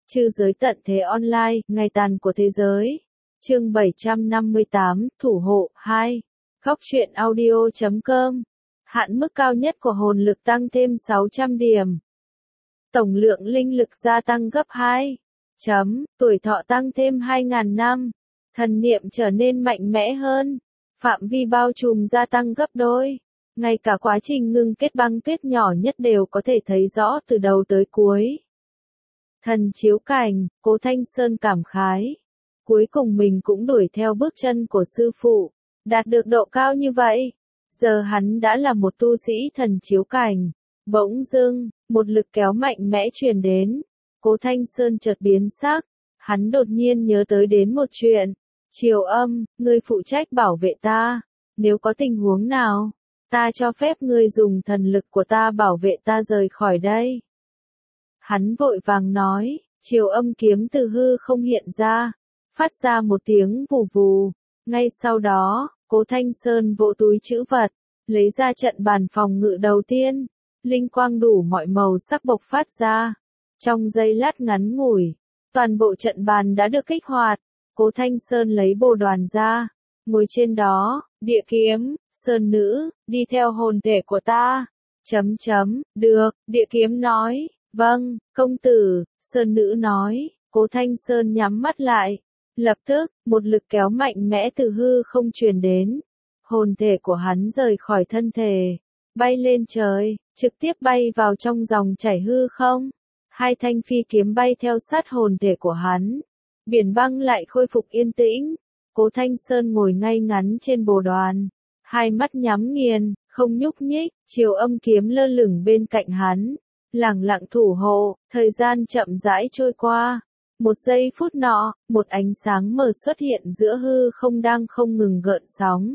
Trư giới tận thế online, ngày tàn của thế giới. Chương 758, Thủ hộ 2. Góc truyện audio.com. Hạn mức cao nhất của hồn lực tăng thêm 600 điểm. Tổng lượng linh lực gia tăng gấp 2. Tuổi thọ tăng thêm 2.000 năm. Thần niệm trở nên mạnh mẽ hơn. Phạm vi bao trùm gia tăng gấp đôi. Ngay cả quá trình ngưng kết băng tuyết nhỏ nhất đều có thể thấy rõ từ đầu tới cuối. Thần chiếu cảnh, Cố Thanh Sơn cảm khái. Cuối cùng mình cũng đuổi theo bước chân của sư phụ, đạt được độ cao như vậy. Giờ hắn đã là một tu sĩ thần chiếu cảnh. Bỗng dưng, một lực kéo mạnh mẽ truyền đến. Cố Thanh Sơn chợt biến sắc. Hắn đột nhiên nhớ tới đến một chuyện. Triều Âm, ngươi phụ trách bảo vệ ta. Nếu có tình huống nào, ta cho phép ngươi dùng thần lực của ta bảo vệ ta rời khỏi đây. Hắn vội vàng nói, Triều Âm kiếm từ hư không hiện ra, phát ra một tiếng vù vù. Ngay sau đó, Cố Thanh Sơn vỗ túi trữ vật, lấy ra trận bàn phòng ngự đầu tiên. Linh quang đủ mọi màu sắc bộc phát ra. Trong giây lát ngắn ngủi, toàn bộ trận bàn đã được kích hoạt. Cố Thanh Sơn lấy bồ đoàn ra, ngồi trên đó, địa kiếm, Sơn nữ, đi theo hồn thể của ta. Được, địa kiếm nói, vâng, công tử, Sơn nữ nói. Cố Thanh Sơn nhắm mắt lại. Lập tức, một lực kéo mạnh mẽ từ hư không truyền đến. Hồn thể của hắn rời khỏi thân thể, bay lên trời, trực tiếp bay vào trong dòng chảy hư không. Hai thanh phi kiếm bay theo sát hồn thể của hắn. Biển băng lại khôi phục yên tĩnh. Cố Thanh Sơn ngồi ngay ngắn trên bồ đoàn, hai mắt nhắm nghiền, không nhúc nhích. Triều Âm kiếm lơ lửng bên cạnh hắn, lẳng lặng thủ hộ. Thời gian chậm rãi trôi qua. Một giây phút nọ, một ánh sáng mờ xuất hiện giữa hư không đang không ngừng gợn sóng.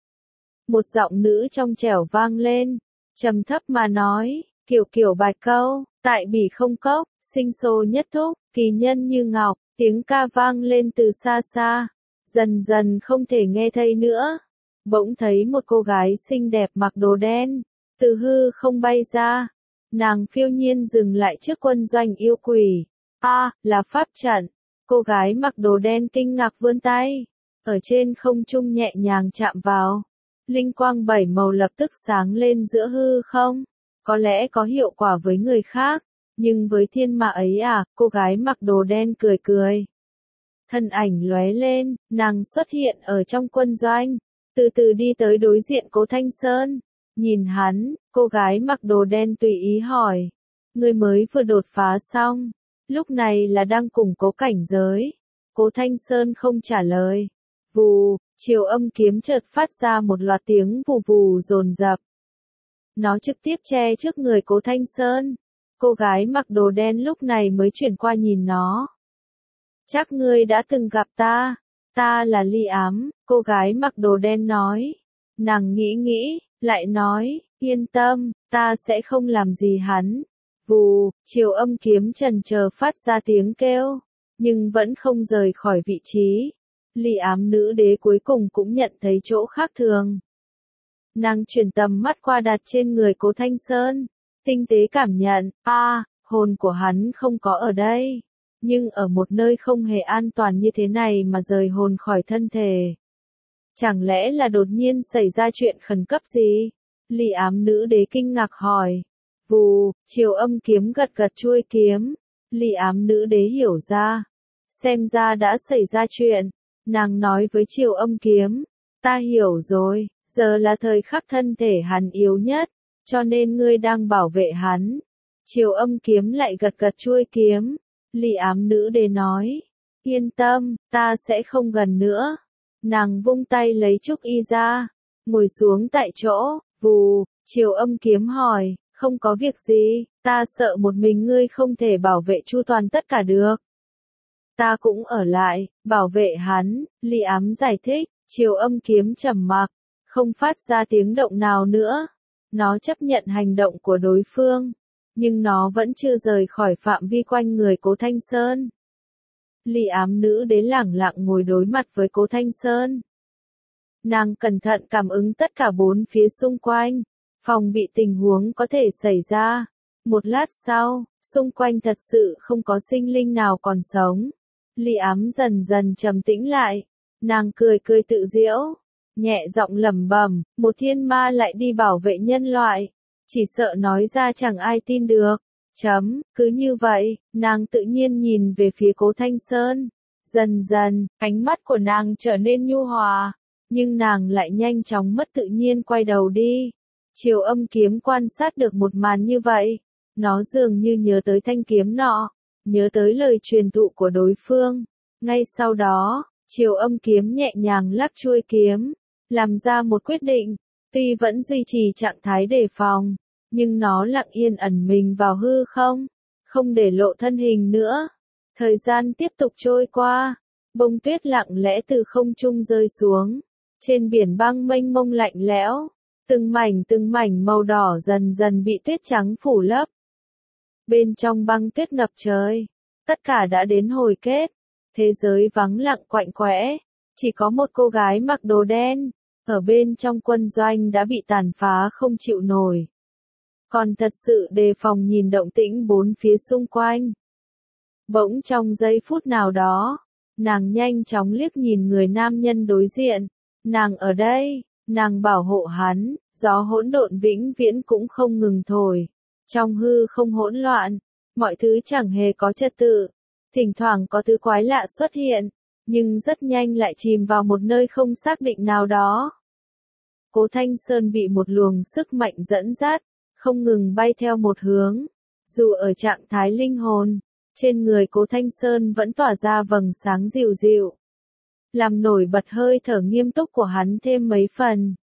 Một giọng nữ trong trẻo vang lên, trầm thấp mà nói, kiểu bạch câu, tại bỉ không cốc, sinh sô nhất thúc, kỳ nhân như ngọc. Tiếng ca vang lên từ xa xa, dần dần không thể nghe thấy nữa. Bỗng thấy một cô gái xinh đẹp mặc đồ đen, từ hư không bay ra. Nàng phiêu nhiên dừng lại trước quân doanh yêu quỷ. Là pháp trận. Cô gái mặc đồ đen kinh ngạc vươn tay, ở trên không trung nhẹ nhàng chạm vào. Linh quang 7 màu lập tức sáng lên giữa hư không. Có lẽ có hiệu quả với người khác, nhưng với thiên ma ấy cô gái mặc đồ đen cười cười. Thân ảnh lóe lên, nàng xuất hiện ở trong quân doanh, từ từ đi tới đối diện Cố Thanh Sơn. Nhìn hắn, cô gái mặc đồ đen tùy ý hỏi, ngươi mới vừa đột phá xong, lúc này là đang củng cố cảnh giới. Cố Thanh Sơn không trả lời. Vù, Triều Âm kiếm chợt phát ra một loạt tiếng vù vù dồn dập. Nó trực tiếp che trước người Cố Thanh Sơn. Cô gái mặc đồ đen lúc này mới chuyển qua nhìn nó. Chắc ngươi đã từng gặp ta. Ta là Ly Ám, cô gái mặc đồ đen nói. Nàng nghĩ, lại nói, yên tâm, ta sẽ không làm gì hắn. Vù, Triều Âm kiếm chần chờ phát ra tiếng kêu, nhưng vẫn không rời khỏi vị trí. Ly Ám nữ đế cuối cùng cũng nhận thấy chỗ khác thường. Nàng chuyển tầm mắt qua đặt trên người Cố Thanh Sơn, tinh tế cảm nhận, hồn của hắn không có ở đây, nhưng ở một nơi không hề an toàn như thế này mà rời hồn khỏi thân thể. Chẳng lẽ là đột nhiên xảy ra chuyện khẩn cấp gì? Ly Ám nữ đế kinh ngạc hỏi. Vù, Triều Âm kiếm gật chuôi kiếm. Ly Ám nữ đế hiểu ra. Xem ra đã xảy ra chuyện. Nàng nói với Triều Âm kiếm, ta hiểu rồi, giờ là thời khắc thân thể hắn yếu nhất, cho nên ngươi đang bảo vệ hắn. Triều Âm kiếm lại gật chuôi kiếm. Ly Ám nữ đế nói, yên tâm, ta sẽ không gần nữa. Nàng vung tay lấy trúc y ra, ngồi xuống tại chỗ. Vù, Triều Âm kiếm hỏi, không có việc gì, ta sợ một mình ngươi không thể bảo vệ chu toàn tất cả được. Ta cũng ở lại, bảo vệ hắn. Ly Ám giải thích. Triều Âm kiếm trầm mặc, không phát ra tiếng động nào nữa. Nó chấp nhận hành động của đối phương, nhưng nó vẫn chưa rời khỏi phạm vi quanh người Cố Thanh Sơn. Ly Ám nữ đế lẳng lặng ngồi đối mặt với Cố Thanh Sơn. Nàng cẩn thận cảm ứng tất cả bốn phía xung quanh, phòng bị tình huống có thể xảy ra. Một lát sau, xung quanh thật sự không có sinh linh nào còn sống. Ly Ám dần dần trầm tĩnh lại, nàng cười cười tự giễu, nhẹ giọng lẩm bẩm, một thiên ma lại đi bảo vệ nhân loại, chỉ sợ nói ra chẳng ai tin được. Cứ như vậy, nàng tự nhiên nhìn về phía Cố Thanh Sơn. Dần dần, ánh mắt của nàng trở nên nhu hòa, nhưng nàng lại nhanh chóng mất tự nhiên quay đầu đi. Triều Âm kiếm quan sát được một màn như vậy, nó dường như nhớ tới thanh kiếm nọ, nhớ tới lời truyền thụ của đối phương. Ngay sau đó, Triều Âm kiếm nhẹ nhàng lắc chuôi kiếm, làm ra một quyết định, tuy vẫn duy trì trạng thái đề phòng, nhưng nó lặng yên ẩn mình vào hư không, không để lộ thân hình nữa. Thời gian tiếp tục trôi qua, bông tuyết lặng lẽ từ không trung rơi xuống, trên biển băng mênh mông lạnh lẽo, từng mảnh màu đỏ dần dần bị tuyết trắng phủ lấp. Bên trong băng tuyết ngập trời, tất cả đã đến hồi kết, thế giới vắng lặng quạnh quẽ, chỉ có một cô gái mặc đồ đen, ở bên trong quân doanh đã bị tàn phá không chịu nổi. Còn thật sự đề phòng nhìn động tĩnh bốn phía xung quanh. Bỗng trong giây phút nào đó, nàng nhanh chóng liếc nhìn người nam nhân đối diện, nàng ở đây, nàng bảo hộ hắn, gió hỗn độn vĩnh viễn cũng không ngừng thổi. Trong hư không hỗn loạn, mọi thứ chẳng hề có trật tự, thỉnh thoảng có thứ quái lạ xuất hiện, nhưng rất nhanh lại chìm vào một nơi không xác định nào đó. Cố Thanh Sơn bị một luồng sức mạnh dẫn dắt, không ngừng bay theo một hướng. Dù ở trạng thái linh hồn, trên người Cố Thanh Sơn vẫn tỏa ra vầng sáng dịu dịu, làm nổi bật hơi thở nghiêm túc của hắn thêm mấy phần.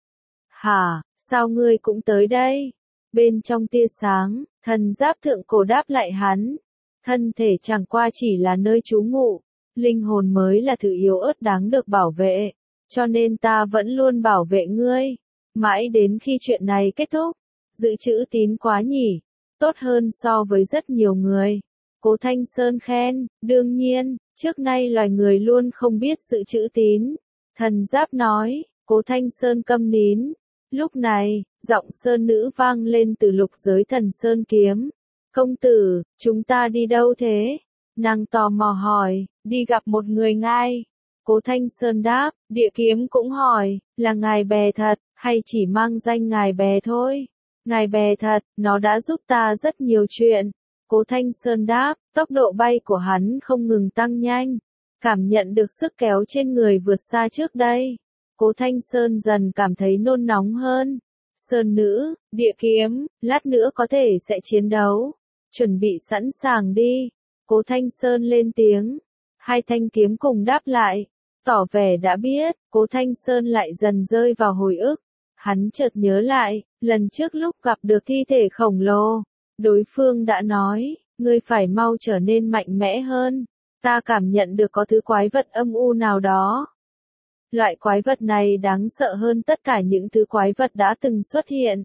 Hả, sao ngươi cũng tới đây? Bên trong tia sáng, thần giáp thượng cổ đáp lại hắn. Thân thể chẳng qua chỉ là nơi trú ngụ, linh hồn mới là thứ yếu ớt đáng được bảo vệ, cho nên ta vẫn luôn bảo vệ ngươi, mãi đến khi chuyện này kết thúc. Giữ chữ tín quá nhỉ, tốt hơn so với rất nhiều người. Cố Thanh Sơn khen, đương nhiên, trước nay loài người luôn không biết giữ chữ tín. Thần giáp nói, Cố Thanh Sơn câm nín. Lúc này, giọng sơn nữ vang lên từ lục giới thần sơn kiếm. Công tử, chúng ta đi đâu thế? Nàng tò mò hỏi, đi gặp một người ngay. Cố Thanh Sơn đáp, địa kiếm cũng hỏi, là ngài bè thật, hay chỉ mang danh ngài bè thôi? Ngài bè thật, nó đã giúp ta rất nhiều chuyện. Cố Thanh Sơn đáp, tốc độ bay của hắn không ngừng tăng nhanh. Cảm nhận được sức kéo trên người vượt xa trước đây. Cố Thanh Sơn dần cảm thấy nôn nóng hơn. Sơn nữ, địa kiếm, lát nữa có thể sẽ chiến đấu. Chuẩn bị sẵn sàng đi. Cố Thanh Sơn lên tiếng. Hai thanh kiếm cùng đáp lại. Tỏ vẻ đã biết, Cố Thanh Sơn lại dần rơi vào hồi ức. Hắn chợt nhớ lại, lần trước lúc gặp được thi thể khổng lồ, đối phương đã nói, ngươi phải mau trở nên mạnh mẽ hơn. Ta cảm nhận được có thứ quái vật âm u nào đó. Loại quái vật này đáng sợ hơn tất cả những thứ quái vật đã từng xuất hiện.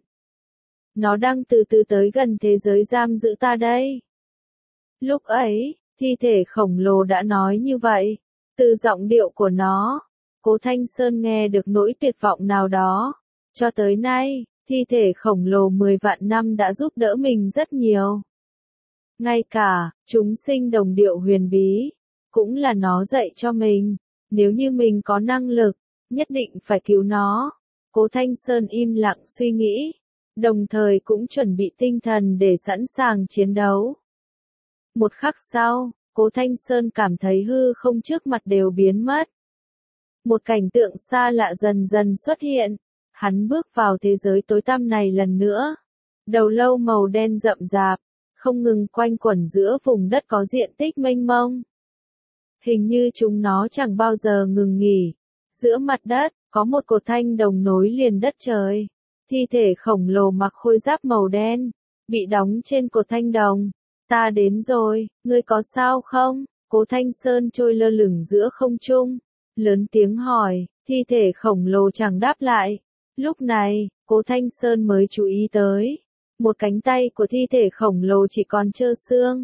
Nó đang từ từ tới gần thế giới giam giữ ta đây. Lúc ấy, thi thể khổng lồ đã nói như vậy. Từ giọng điệu của nó, Cố Thanh Sơn nghe được nỗi tuyệt vọng nào đó. Cho tới nay, thi thể khổng lồ 10 vạn năm đã giúp đỡ mình rất nhiều. Ngay cả, chúng sinh đồng điệu huyền bí, cũng là nó dạy cho mình. Nếu như mình có năng lực, nhất định phải cứu nó. Cố Thanh Sơn im lặng suy nghĩ, đồng thời cũng chuẩn bị tinh thần để sẵn sàng chiến đấu. Một khắc sau, Cố Thanh Sơn cảm thấy hư không trước mặt đều biến mất. Một cảnh tượng xa lạ dần dần xuất hiện. Hắn bước vào thế giới tối tăm này lần nữa. Đầu lâu màu đen rậm rạp, không ngừng quanh quẩn giữa vùng đất có diện tích mênh mông. Hình như chúng nó chẳng bao giờ ngừng nghỉ. Giữa mặt đất, có một cột thanh đồng nối liền đất trời. Thi thể khổng lồ mặc khôi giáp màu đen, bị đóng trên cột thanh đồng. Ta đến rồi, ngươi có sao không? Cố Thanh Sơn trôi lơ lửng giữa không trung, lớn tiếng hỏi, thi thể khổng lồ chẳng đáp lại. Lúc này, Cố Thanh Sơn mới chú ý tới, một cánh tay của thi thể khổng lồ chỉ còn trơ xương.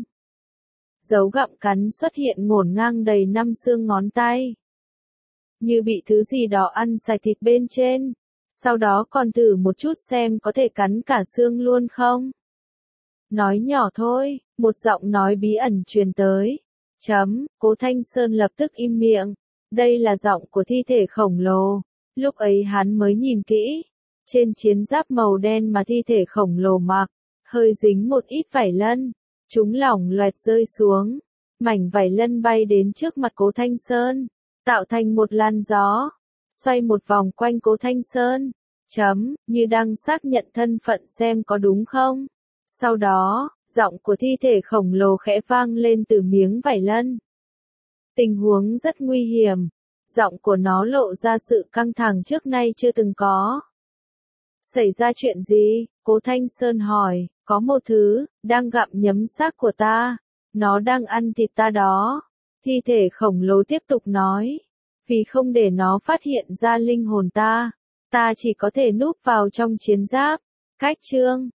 Dấu gặm cắn xuất hiện ngổn ngang đầy 5 xương ngón tay. Như bị thứ gì đó ăn sạch thịt bên trên. Sau đó còn thử một chút xem có thể cắn cả xương luôn không. Nói nhỏ thôi, một giọng nói bí ẩn truyền tới. Cố Thanh Sơn lập tức im miệng. Đây là giọng của thi thể khổng lồ. Lúc ấy hắn mới nhìn kỹ. Trên chiến giáp màu đen mà thi thể khổng lồ mặc, hơi dính một ít vải lân. Chúng lỏng loẹt rơi xuống. Mảnh vải lân bay đến trước mặt Cố Thanh Sơn, tạo thành một làn gió, xoay một vòng quanh Cố Thanh Sơn. Như đang xác nhận thân phận xem có đúng không. Sau đó, giọng của thi thể khổng lồ khẽ vang lên từ miếng vải lân. Tình huống rất nguy hiểm. Giọng của nó lộ ra sự căng thẳng trước nay chưa từng có. Xảy ra chuyện gì? Cố Thanh Sơn hỏi. Có một thứ, đang gặm nhấm xác của ta. Nó đang ăn thịt ta đó. Thi thể khổng lồ tiếp tục nói. Vì không để nó phát hiện ra linh hồn ta, ta chỉ có thể núp vào trong chiến giáp. Cách chương